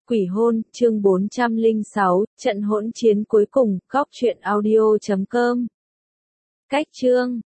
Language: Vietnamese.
Quỷ hôn, chương 406, trận hỗn chiến cuối cùng, góc truyện audio.com. Cách chương